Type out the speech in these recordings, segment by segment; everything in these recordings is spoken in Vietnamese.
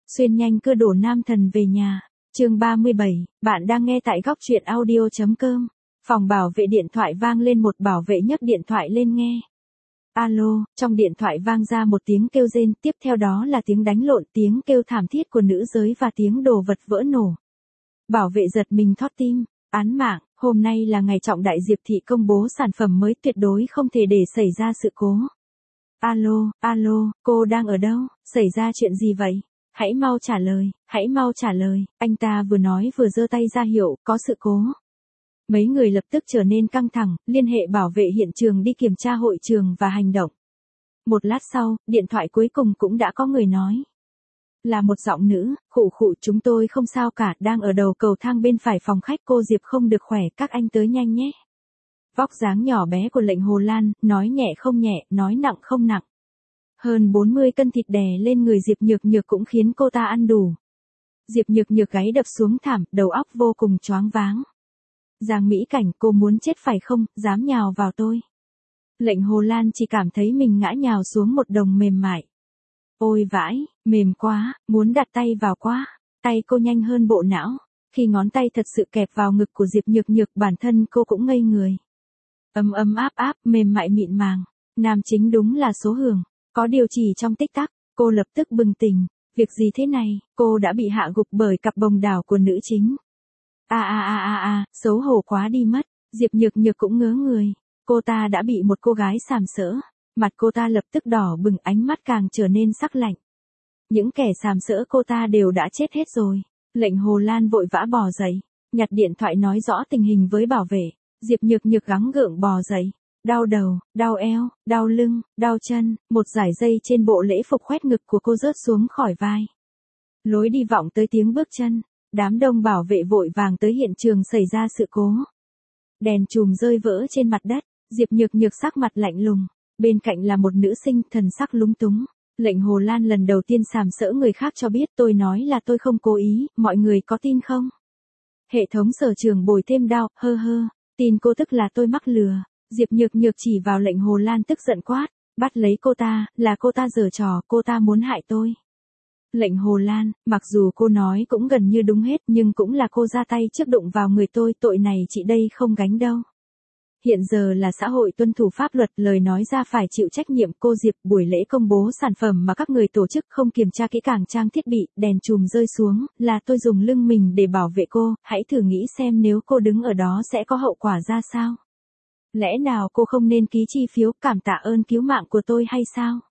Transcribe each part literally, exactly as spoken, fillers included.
Xuyên nhanh cưa đổ nam thần về nhà. Chương ba mươi bảy, bạn đang nghe tại góc truyện audio chấm com. Phòng bảo vệ điện thoại vang lên, một bảo vệ nhấc điện thoại lên nghe. Alo, trong điện thoại vang ra một tiếng kêu rên, tiếp theo đó là tiếng đánh lộn, tiếng kêu thảm thiết của nữ giới và tiếng đồ vật vỡ nổ. Bảo vệ giật mình thót tim, án mạng, hôm nay là ngày trọng đại, Diệp Thị công bố sản phẩm mới, tuyệt đối không thể để xảy ra sự cố. Alo, alo, cô đang ở đâu, xảy ra chuyện gì vậy? Hãy mau trả lời, hãy mau trả lời, anh ta vừa nói vừa giơ tay ra hiệu, có sự cố. Mấy người lập tức trở nên căng thẳng, liên hệ bảo vệ hiện trường đi kiểm tra hội trường và hành động. Một lát sau, điện thoại cuối cùng cũng đã có người nói. Là một giọng nữ, khụ khụ, chúng tôi không sao cả, đang ở đầu cầu thang bên phải phòng khách, cô Diệp không được khỏe, các anh tới nhanh nhé. Vóc dáng nhỏ bé của lệnh Hồ Lan, nói nhẹ không nhẹ, nói nặng không nặng. Hơn bốn mươi cân thịt đè lên người Diệp Nhược Nhược cũng khiến cô ta ăn đủ. Diệp Nhược Nhược gáy đập xuống thảm, đầu óc vô cùng choáng váng. Giang Mỹ Cảnh, cô muốn chết phải không, dám nhào vào tôi. Lệnh Hồ Lan chỉ cảm thấy mình ngã nhào xuống một đồng mềm mại. Ôi vãi, mềm quá, muốn đặt tay vào quá. Tay cô nhanh hơn bộ não. Khi ngón tay thật sự kẹp vào ngực của Diệp Nhược Nhược, bản thân cô cũng ngây người. Ấm ấm áp áp, mềm mại mịn màng. Nam chính đúng là số hưởng. Có điều chỉ trong tích tắc, cô lập tức bừng tỉnh. Việc gì thế này, cô đã bị hạ gục bởi cặp bồng đảo của nữ chính. A a a a a, xấu hổ quá đi mất. Diệp Nhược Nhược cũng ngớ người. Cô ta đã bị một cô gái sàm sỡ. Mặt cô ta lập tức đỏ bừng, ánh mắt càng trở nên sắc lạnh. Những kẻ sàm sỡ cô ta đều đã chết hết rồi. Lệnh Hồ Lan vội vã bò dậy, nhặt điện thoại nói rõ tình hình với bảo vệ. Diệp Nhược Nhược gắng gượng bò dậy. Đau đầu, đau eo, đau lưng, đau chân, một dải dây trên bộ lễ phục khoét ngực của cô rớt xuống khỏi vai. Lối đi vọng tới tiếng bước chân. Đám đông bảo vệ vội vàng tới hiện trường xảy ra sự cố. Đèn chùm rơi vỡ trên mặt đất, Diệp Nhược Nhược sắc mặt lạnh lùng. Bên cạnh là một nữ sinh, thần sắc lúng túng. Lệnh Hồ Lan lần đầu tiên sàm sỡ người khác cho biết, tôi nói là tôi không cố ý, mọi người có tin không? Hệ thống sở trường bồi thêm đau, hơ hơ, tin cô tức là tôi mắc lừa. Diệp Nhược Nhược chỉ vào lệnh Hồ Lan tức giận quát, bắt lấy cô ta, là cô ta giở trò, cô ta muốn hại tôi. Lệnh Hồ Lan, mặc dù cô nói cũng gần như đúng hết, nhưng cũng là cô ra tay trước đụng vào người tôi, tội này chị đây không gánh đâu. Hiện giờ là xã hội tuân thủ pháp luật, lời nói ra phải chịu trách nhiệm. Cô Diệp, buổi lễ công bố sản phẩm mà các người tổ chức không kiểm tra kỹ càng trang thiết bị, đèn chùm rơi xuống, là tôi dùng lưng mình để bảo vệ cô, hãy thử nghĩ xem nếu cô đứng ở đó sẽ có hậu quả ra sao. Lẽ nào cô không nên ký chi phiếu cảm tạ ơn cứu mạng của tôi hay sao?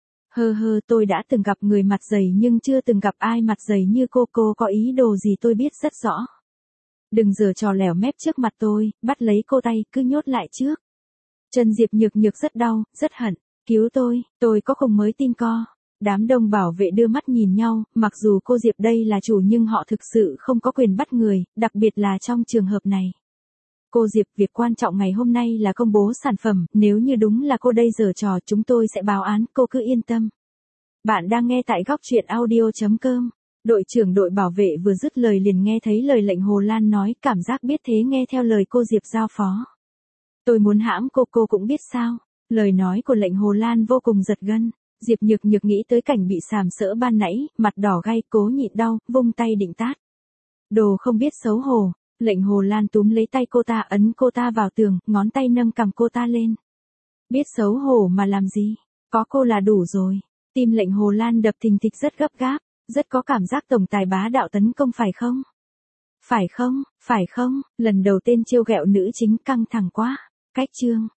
Hơ hơ, tôi đã từng gặp người mặt dày nhưng chưa từng gặp ai mặt dày như cô, cô có ý đồ gì tôi biết rất rõ. Đừng giở trò lẻo mép trước mặt tôi, bắt lấy cô tay, cứ nhốt lại trước. Chân Diệp Nhược Nhược rất đau, rất hận, cứu tôi, tôi có không mới tin co. Đám đông bảo vệ đưa mắt nhìn nhau, mặc dù cô Diệp đây là chủ nhưng họ thực sự không có quyền bắt người, đặc biệt là trong trường hợp này. Cô Diệp, việc quan trọng ngày hôm nay là công bố sản phẩm, nếu như đúng là cô đây giở trò chúng tôi sẽ báo án, cô cứ yên tâm. Bạn đang nghe tại góc truyện audio chấm com. Đội trưởng đội bảo vệ vừa dứt lời liền nghe thấy lời lệnh Hồ Lan nói, cảm giác biết thế nghe theo lời cô Diệp giao phó. Tôi muốn hãm cô, cô cũng biết sao. Lời nói của lệnh Hồ Lan vô cùng giật gân. Diệp Nhược Nhược nghĩ tới cảnh bị sàm sỡ ban nãy, mặt đỏ gay, cố nhịn đau, vung tay định tát. Đồ không biết xấu hổ. Lệnh Hồ Lan túm lấy tay cô ta, ấn cô ta vào tường, ngón tay nâng cằm cô ta lên. Biết xấu hổ mà làm gì, có cô là đủ rồi. Tim lệnh Hồ Lan đập thình thịch rất gấp gáp, rất có cảm giác tổng tài bá đạo tấn công phải không? Phải không, phải không, lần đầu tên trêu ghẹo nữ chính căng thẳng quá. Cách chương.